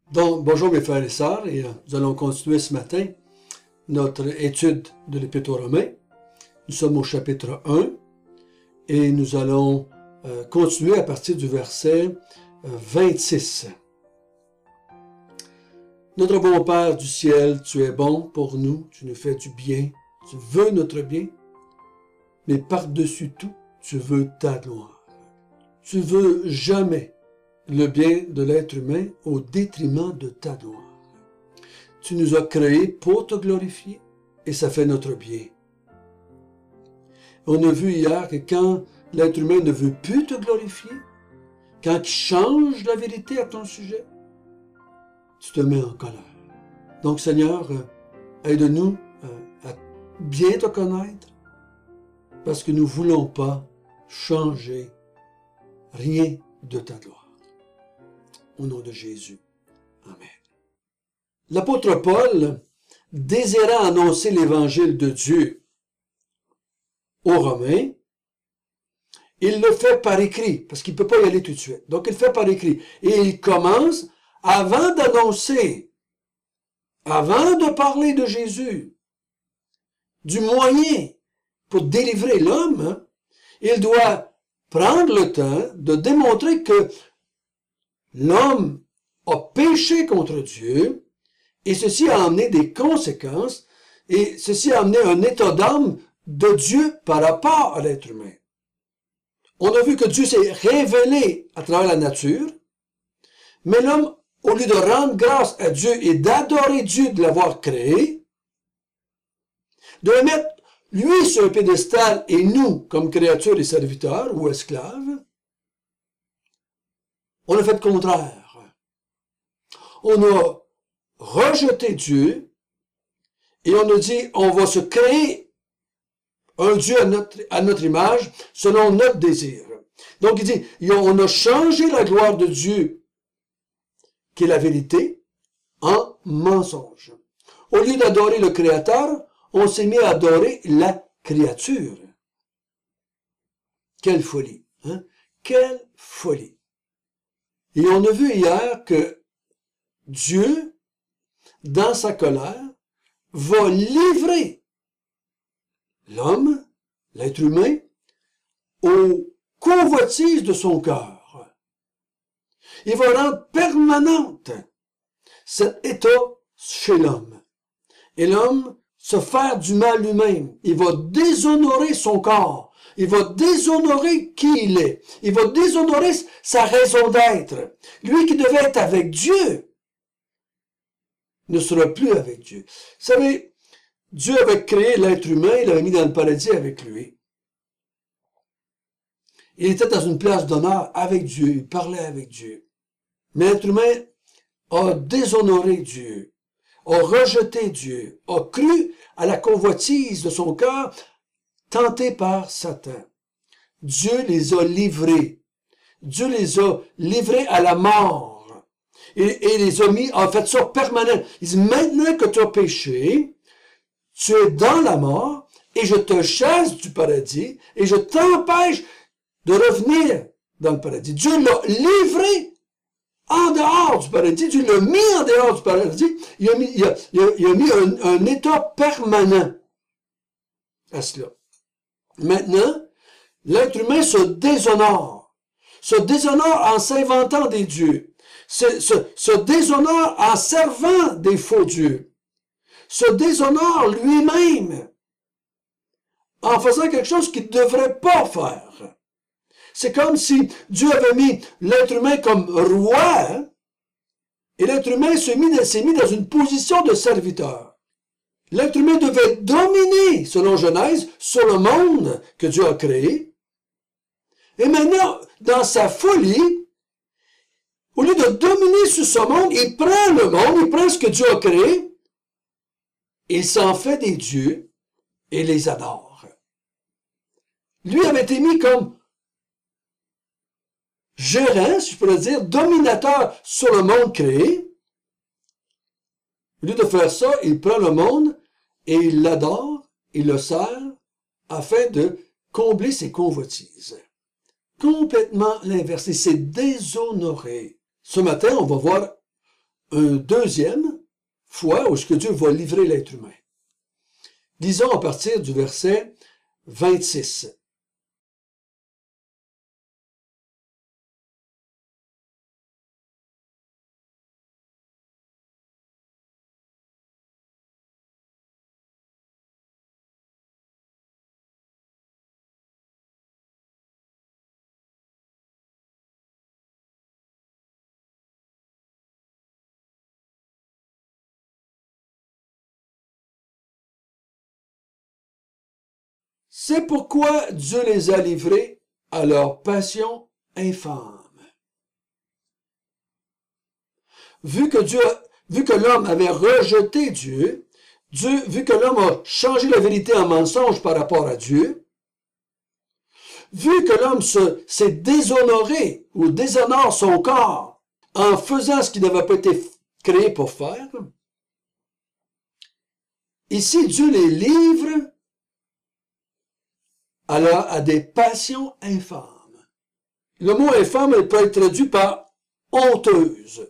Donc, bonjour mes frères et sœurs, et nous allons continuer ce matin notre étude de l'Épître aux Romains. Nous sommes au chapitre 1 et nous allons continuer à partir du verset 26. Notre bon Père du ciel, tu es bon pour nous, tu nous fais du bien, tu veux notre bien, mais par-dessus tout, tu veux ta gloire. Tu veux jamais le bien de l'être humain au détriment de ta gloire. Tu nous as créés pour te glorifier et ça fait notre bien. On a vu hier que quand l'être humain ne veut plus te glorifier, quand il change la vérité à ton sujet, tu te mets en colère. Donc Seigneur, aide-nous à bien te connaître parce que nous ne voulons pas changer rien de ta gloire. Au nom de Jésus. Amen. L'apôtre Paul, désirant annoncer l'évangile de Dieu aux Romains, il le fait par écrit, parce qu'il ne peut pas y aller tout de suite. Donc, il le fait par écrit. Et il commence, avant d'annoncer, avant de parler de Jésus, du moyen pour délivrer l'homme, il doit prendre le temps de démontrer que l'homme a péché contre Dieu et ceci a amené des conséquences et ceci a amené un état d'âme de Dieu par rapport à l'être humain. On a vu que Dieu s'est révélé à travers la nature, mais l'homme, au lieu de rendre grâce à Dieu et d'adorer Dieu de l'avoir créé, de le mettre lui sur un piédestal et nous comme créatures et serviteurs ou esclaves, on a fait le contraire. On a rejeté Dieu et on a dit, on va se créer un Dieu à notre image, selon notre désir. Donc il dit, on a changé la gloire de Dieu, qui est la vérité, en mensonge. Au lieu d'adorer le Créateur, on s'est mis à adorer la créature. Quelle folie, hein? Quelle folie! Et on a vu hier que Dieu, dans sa colère, va livrer l'homme, l'être humain, aux convoitises de son cœur. Il va rendre permanente cet état chez l'homme. Et l'homme se faire du mal lui-même. Il va déshonorer son corps. Il va déshonorer qui il est. Il va déshonorer sa raison d'être. Lui qui devait être avec Dieu ne sera plus avec Dieu. Vous savez, Dieu avait créé l'être humain, il l'avait mis dans le paradis avec lui. Il était dans une place d'honneur avec Dieu, il parlait avec Dieu. Mais l'être humain a déshonoré Dieu, a rejeté Dieu, a cru à la convoitise de son cœur, tenté par Satan. Dieu les a livrés. Dieu les a livrés à la mort. Et les a mis, en fait, ça permanent. Il dit, maintenant que tu as péché, tu es dans la mort, et je te chasse du paradis, et je t'empêche de revenir dans le paradis. Dieu l'a livré en dehors du paradis. Dieu l'a mis en dehors du paradis. Il a mis un état permanent à cela. Maintenant, l'être humain se déshonore en s'inventant des dieux, se déshonore en servant des faux dieux, se déshonore lui-même en faisant quelque chose qu'il ne devrait pas faire. C'est comme si Dieu avait mis l'être humain comme roi et l'être humain s'est mis dans une position de serviteur. L'être humain devait dominer, selon Genèse, sur le monde que Dieu a créé. Et maintenant, dans sa folie, au lieu de dominer sur ce monde, il prend le monde, il prend ce que Dieu a créé, il s'en fait des dieux et les adore. Lui avait été mis comme gérant, si je pourrais dire, dominateur sur le monde créé. Au lieu de faire ça, il prend le monde et il l'adore, il le sert, afin de combler ses convoitises. Complètement l'inverse. Il s'est déshonoré. Ce matin, on va voir une deuxième fois où ce que Dieu va livrer l'être humain. Disons à partir du verset 26. C'est pourquoi Dieu les a livrés à leur passion infâme. Vu que l'homme avait rejeté Dieu, vu que l'homme a changé la vérité en mensonge par rapport à Dieu, vu que l'homme s'est déshonoré ou déshonore son corps en faisant ce qui n'avait pas été créé pour faire, ici Dieu les livre à des passions infâmes. Le mot infâme peut être traduit par honteuse,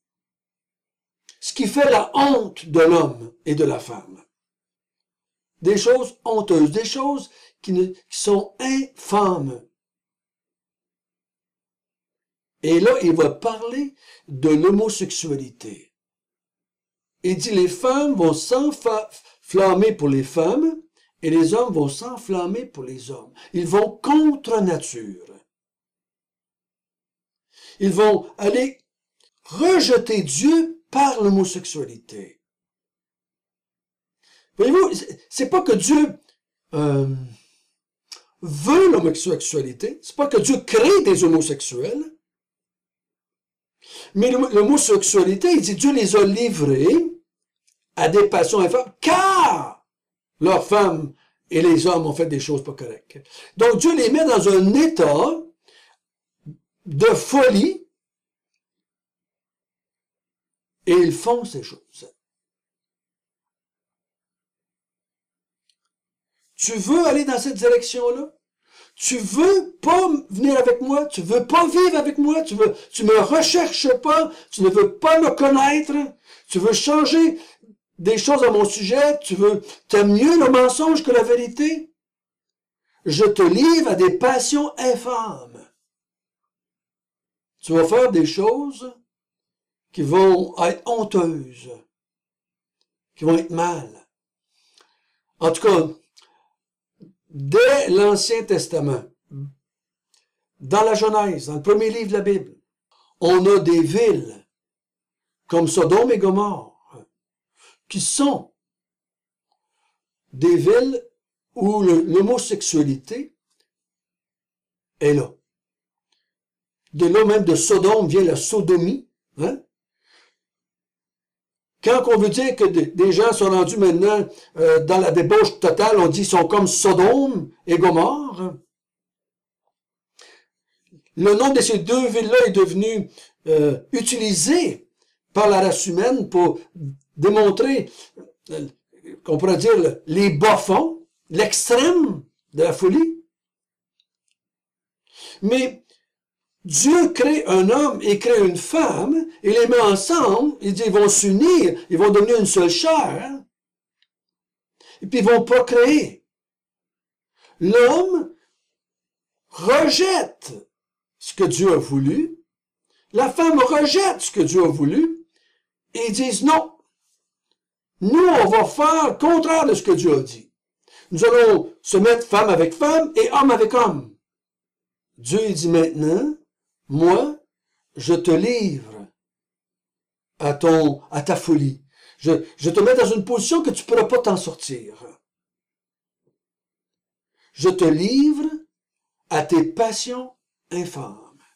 ce qui fait la honte de l'homme et de la femme. Des choses honteuses, des choses qui sont infâmes. Et là, il va parler de l'homosexualité. Il dit les femmes vont s'enflammer pour les femmes et les hommes vont s'enflammer pour les hommes. Ils vont contre nature. Ils vont aller rejeter Dieu par l'homosexualité. Voyez-vous, c'est pas que Dieu veut l'homosexualité, c'est pas que Dieu crée des homosexuels, mais l'homosexualité, il dit Dieu les a livrés à des passions infâmes, car leurs femmes et les hommes ont fait des choses pas correctes. Donc Dieu les met dans un état de folie et ils font ces choses. Tu veux aller dans cette direction-là? Tu veux pas venir avec moi? Tu veux pas vivre avec moi? Tu me recherches pas? Tu ne veux pas me connaître? Tu veux changer des choses à mon sujet? T'aimes mieux le mensonge que la vérité? Je te livre à des passions infâmes. Tu vas faire des choses qui vont être honteuses, qui vont être mal. En tout cas, dès l'Ancien Testament, dans la Genèse, dans le premier livre de la Bible, on a des villes comme Sodome et Gomorrhe qui sont des villes où l'homosexualité est là. De là même de Sodome vient la sodomie. Hein? Quand on veut dire que des gens sont rendus maintenant dans la débauche totale, on dit qu'ils sont comme Sodome et Gomorrhe. Le nom de ces deux villes-là est devenu utilisé par la race humaine pour démontrer, qu'on pourrait dire, les bas-fonds, l'extrême de la folie. Mais Dieu crée un homme et crée une femme, et les met ensemble, il dit, ils vont s'unir, ils vont devenir une seule chair, et puis ils vont procréer. L'homme rejette ce que Dieu a voulu, la femme rejette ce que Dieu a voulu, et ils disent non, nous on va faire le contraire de ce que Dieu a dit. Nous allons se mettre femme avec femme et homme avec homme. Dieu il dit maintenant, moi, je te livre à ta folie. Je te mets dans une position que tu ne pourras pas t'en sortir. Je te livre à tes passions infâmes.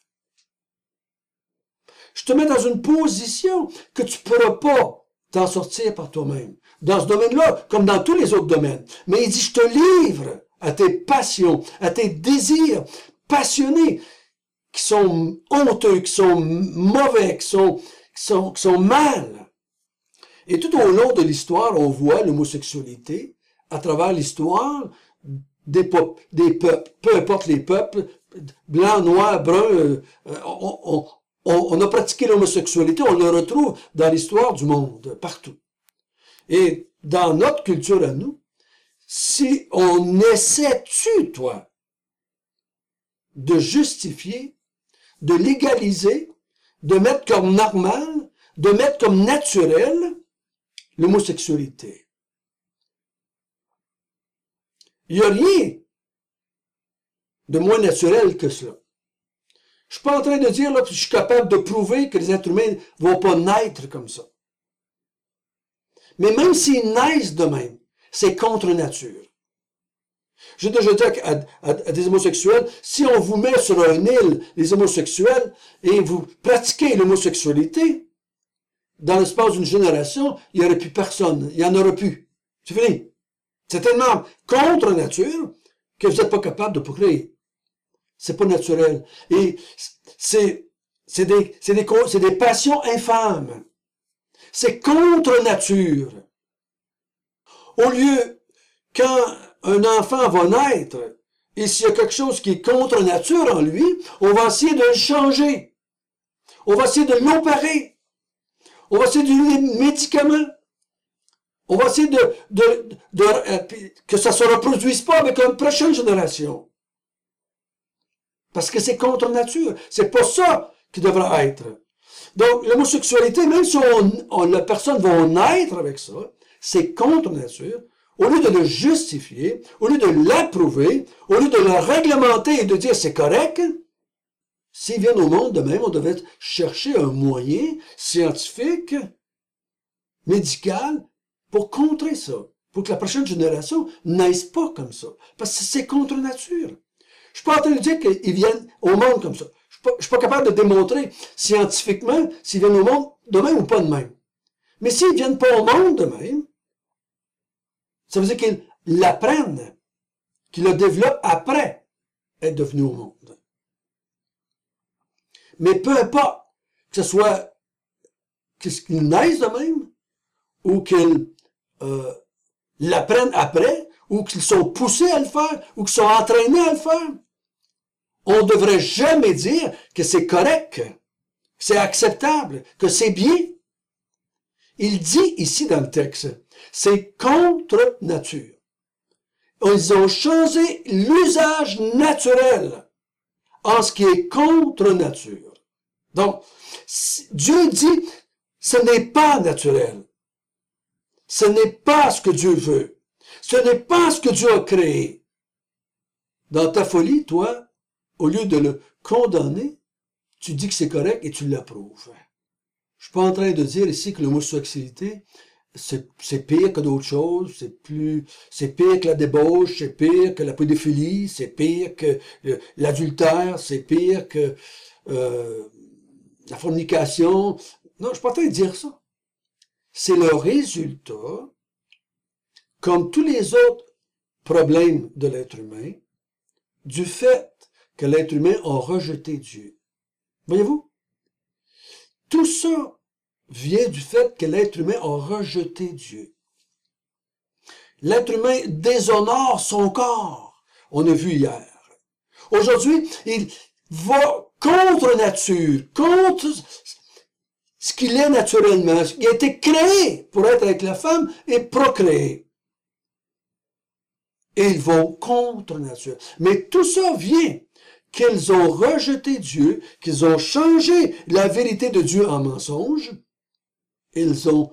Je te mets dans une position que tu ne pourras pas t'en sortir par toi-même. Dans ce domaine-là, comme dans tous les autres domaines. Mais il dit, je te livre à tes passions, à tes désirs passionnés, qui sont honteux, qui sont mauvais, qui sont mal. Et tout au long de l'histoire, on voit l'homosexualité à travers l'histoire des peuples, peu importe les peuples, blancs, noirs, bruns, on a pratiqué l'homosexualité, on le retrouve dans l'histoire du monde, partout. Et dans notre culture à nous, si on essaie-tu, toi, de justifier, de légaliser, de mettre comme normal, de mettre comme naturel l'homosexualité. Il n'y a rien de moins naturel que cela. Je suis pas en train de dire là, que je suis capable de prouver que les êtres humains ne vont pas naître comme ça. Mais même s'ils naissent de même, c'est contre nature. J'ai déjà dit à des homosexuels, si on vous met sur une île, les homosexuels, et vous pratiquez l'homosexualité, dans l'espace d'une génération, il n'y aurait plus personne. Il n'y en aura plus. C'est fini. C'est tellement contre nature que vous n'êtes pas capable de procréer. C'est pas naturel. Et c'est des passions infâmes. C'est contre nature. Au lieu, quand un enfant va naître, et s'il y a quelque chose qui est contre nature en lui, on va essayer de le changer. On va essayer de l'opérer. On va essayer de lui donner des médicaments. On va essayer que ça ne se reproduise pas avec une prochaine génération. Parce que c'est contre nature. C'est pas ça qui devrait être. Donc, l'homosexualité, même si la personne va naître avec ça, c'est contre nature. Au lieu de le justifier, au lieu de l'approuver, au lieu de le réglementer et de dire c'est correct, s'ils viennent au monde de même, on devait chercher un moyen scientifique, médical, pour contrer ça. Pour que la prochaine génération naisse pas comme ça. Parce que c'est contre nature. Je suis pas en train de dire qu'ils viennent au monde comme ça. Je suis pas capable de démontrer scientifiquement s'ils viennent au monde de même ou pas de même. Mais s'ils viennent pas au monde de même, ça veut dire qu'ils l'apprennent, qu'ils le développent après être devenu au monde. Mais peu importe que ce soit qu'ils naissent de même, ou qu'ils l'apprennent après, ou qu'ils sont poussés à le faire, ou qu'ils sont entraînés à le faire, on ne devrait jamais dire que c'est correct, que c'est acceptable, que c'est bien. Il dit ici dans le texte, c'est contre nature. Ils ont changé l'usage naturel en ce qui est contre nature. Donc, Dieu dit, ce n'est pas naturel. Ce n'est pas ce que Dieu veut. Ce n'est pas ce que Dieu a créé. Dans ta folie, toi, au lieu de le condamner, tu dis que c'est correct et tu l'approuves. Je suis pas en train de dire ici que l'homosexualité, c'est pire que d'autres choses, c'est pire que la débauche, c'est pire que la pédophilie, c'est pire que l'adultère, c'est pire que la fornication. Non, je suis pas en train de dire ça. C'est le résultat, comme tous les autres problèmes de l'être humain, du fait que l'être humain a rejeté Dieu. Voyez-vous? Tout ça vient du fait que l'être humain a rejeté Dieu. L'être humain déshonore son corps. On a vu hier. Aujourd'hui, il va contre nature, contre ce qu'il est naturellement. Il a été créé pour être avec la femme et procréer. Et ils vont contre nature. Mais tout ça vient qu'ils ont rejeté Dieu, qu'ils ont changé la vérité de Dieu en mensonge. Ils ont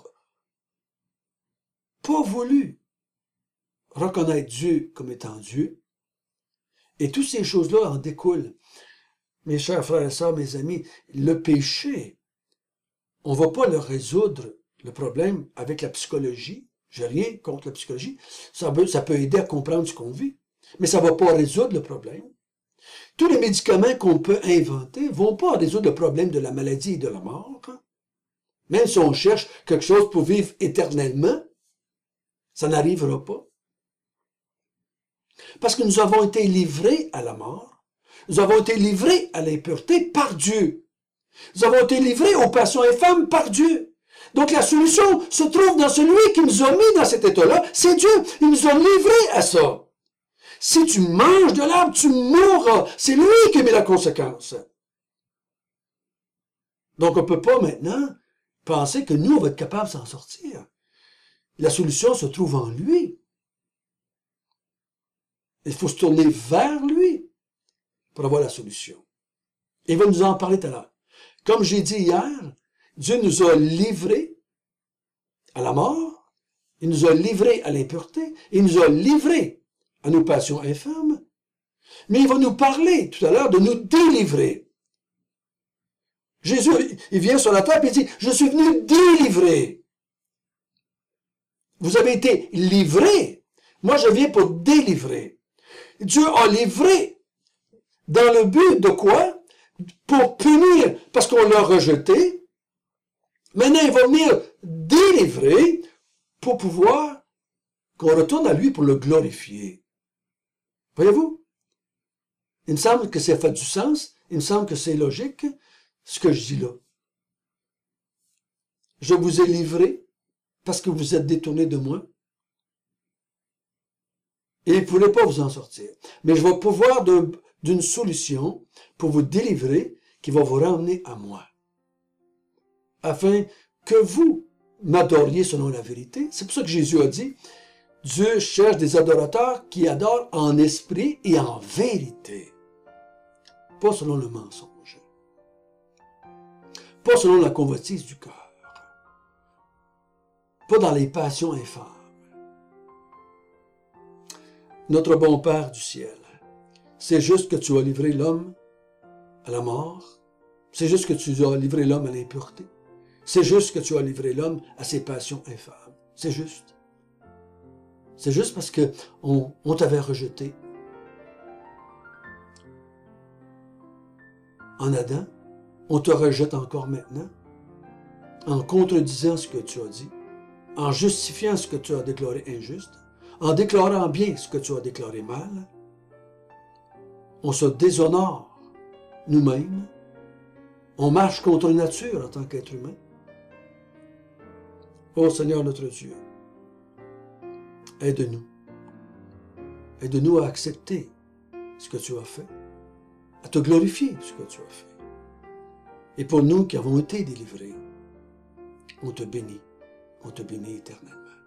pas voulu reconnaître Dieu comme étant Dieu. Et toutes ces choses-là en découlent. Mes chers frères et sœurs, mes amis, le péché, on ne va pas le résoudre, le problème, avec la psychologie. J'ai rien contre la psychologie. Ça peut aider à comprendre ce qu'on vit. Mais ça ne va pas résoudre le problème. Tous les médicaments qu'on peut inventer ne vont pas résoudre le problème de la maladie et de la mort. Même si on cherche quelque chose pour vivre éternellement, ça n'arrivera pas. Parce que nous avons été livrés à la mort. Nous avons été livrés à l'impureté par Dieu. Nous avons été livrés aux passions infâmes par Dieu. Donc la solution se trouve dans celui qui nous a mis dans cet état-là. C'est Dieu. Il nous a livrés à ça. Si tu manges de l'arbre, tu mourras. C'est lui qui met la conséquence. Donc, on ne peut pas maintenant penser que nous, on va être capable de s'en sortir. La solution se trouve en lui. Il faut se tourner vers lui pour avoir la solution. Il va nous en parler tout à l'heure. Comme j'ai dit hier, Dieu nous a livrés à la mort, il nous a livrés à l'impureté, il nous a livrés à nos passions infâmes, mais il va nous parler tout à l'heure de nous délivrer. Jésus, il vient sur la terre et il dit, je suis venu délivrer. Vous avez été livrés. Moi, je viens pour délivrer. Dieu a livré dans le but de quoi? Pour punir, parce qu'on l'a rejeté. Maintenant, il va venir délivrer pour pouvoir qu'on retourne à lui pour le glorifier. Voyez-vous? Il me semble que ça fait du sens. Il me semble que c'est logique, ce que je dis là. Je vous ai livré parce que vous êtes détournés de moi. Et vous ne pourrez pas vous en sortir. Mais je vais pouvoir d'une solution pour vous délivrer qui va vous ramener à moi. Afin que vous m'adoriez selon la vérité. C'est pour ça que Jésus a dit, Dieu cherche des adorateurs qui adorent en esprit et en vérité. Pas selon le mensonge. Pas selon la convoitise du cœur. Pas dans les passions infâmes. Notre bon Père du ciel, c'est juste que tu as livré l'homme à la mort. C'est juste que tu as livré l'homme à l'impureté. C'est juste que tu as livré l'homme à ses passions infâmes. C'est juste. C'est juste parce qu'on t'avait rejeté. En Adam, on te rejette encore maintenant, en contredisant ce que tu as dit, en justifiant ce que tu as déclaré injuste, en déclarant bien ce que tu as déclaré mal. On se déshonore nous-mêmes. On marche contre nature en tant qu'être humain. Ô Seigneur notre Dieu, aide-nous. Aide-nous à accepter ce que tu as fait, à te glorifier ce que tu as fait. Et pour nous qui avons été délivrés, on te bénit éternellement.